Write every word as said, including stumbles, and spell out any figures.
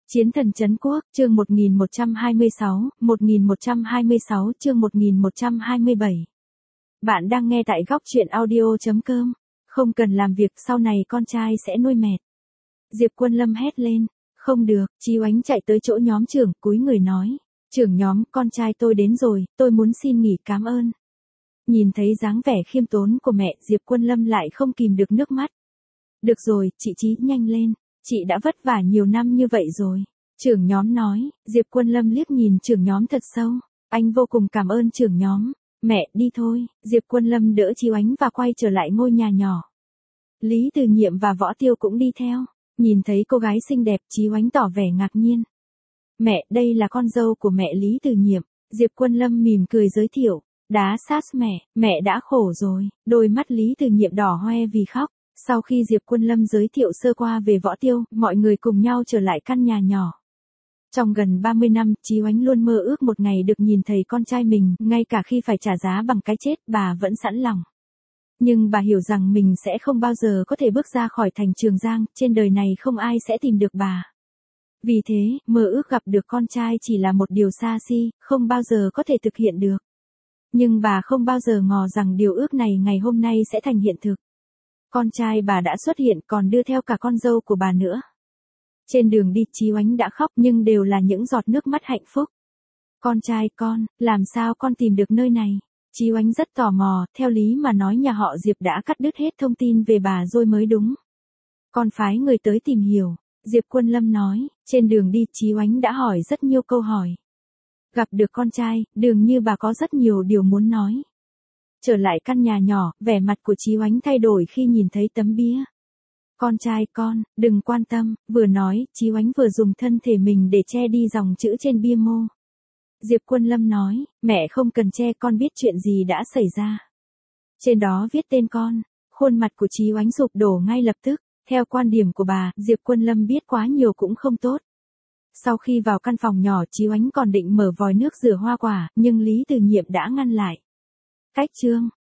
Chiến thần trấn quốc, chương một nghìn một trăm hai mươi sáu, một nghìn một trăm hai mươi sáu chương một nghìn một trăm hai mươi bảy. Bạn đang nghe tại góc truyện audio chấm com. Không cần làm việc, sau này con trai sẽ nuôi mệt. Diệp Quân Lâm hét lên. Không được, Chí Oánh chạy tới chỗ nhóm trưởng, cúi người nói. Trưởng nhóm, con trai tôi đến rồi, tôi muốn xin nghỉ cảm ơn. Nhìn thấy dáng vẻ khiêm tốn của mẹ, Diệp Quân Lâm lại không kìm được nước mắt. Được rồi, chị Chí, nhanh lên. Chị đã vất vả nhiều năm như vậy rồi. Trưởng nhóm nói. Diệp Quân Lâm liếc nhìn trưởng nhóm thật sâu. Anh vô cùng cảm ơn trưởng nhóm. Mẹ, đi thôi. Diệp Quân Lâm đỡ Chí Oánh và quay trở lại ngôi nhà nhỏ. Lý Từ Nhiệm và Võ Tiêu cũng đi theo. Nhìn thấy cô gái xinh đẹp, Chí Oánh tỏ vẻ ngạc nhiên. Mẹ, đây là con dâu của mẹ Lý Từ Nhiệm. Diệp Quân Lâm mỉm cười giới thiệu. Đá sát mẹ, mẹ đã khổ rồi. Đôi mắt Lý Từ Nhiệm đỏ hoe vì khóc. Sau khi Diệp Quân Lâm giới thiệu sơ qua về Võ Tiêu, mọi người cùng nhau trở lại căn nhà nhỏ. Trong gần ba mươi năm, Chí Oánh luôn mơ ước một ngày được nhìn thấy con trai mình, ngay cả khi phải trả giá bằng cái chết, bà vẫn sẵn lòng. Nhưng bà hiểu rằng mình sẽ không bao giờ có thể bước ra khỏi thành Trường Giang, trên đời này không ai sẽ tìm được bà. Vì thế, mơ ước gặp được con trai chỉ là một điều xa xỉ, không bao giờ có thể thực hiện được. Nhưng bà không bao giờ ngờ rằng điều ước này ngày hôm nay sẽ thành hiện thực. Con trai bà đã xuất hiện còn đưa theo cả con dâu của bà nữa. Trên đường đi, Chí Oánh đã khóc nhưng đều là những giọt nước mắt hạnh phúc. Con trai con, làm sao con tìm được nơi này? Chí Oánh rất tò mò, theo lý mà nói nhà họ Diệp đã cắt đứt hết thông tin về bà rồi mới đúng. Con phái người tới tìm hiểu, Diệp Quân Lâm nói, trên đường đi Chí Oánh đã hỏi rất nhiều câu hỏi. Gặp được con trai, dường như bà có rất nhiều điều muốn nói. Trở lại căn nhà nhỏ, vẻ mặt của Chí Oánh thay đổi khi nhìn thấy tấm bia. Con trai con, đừng quan tâm, vừa nói, Chí Oánh vừa dùng thân thể mình để che đi dòng chữ trên bia mô. Diệp Quân Lâm nói, mẹ không cần che, con biết chuyện gì đã xảy ra. Trên đó viết tên con, khuôn mặt của Chí Oánh sụp đổ ngay lập tức, theo quan điểm của bà, Diệp Quân Lâm biết quá nhiều cũng không tốt. Sau khi vào căn phòng nhỏ, Chí Oánh còn định mở vòi nước rửa hoa quả, nhưng Lý Từ Nhiệm đã ngăn lại. Cách chương,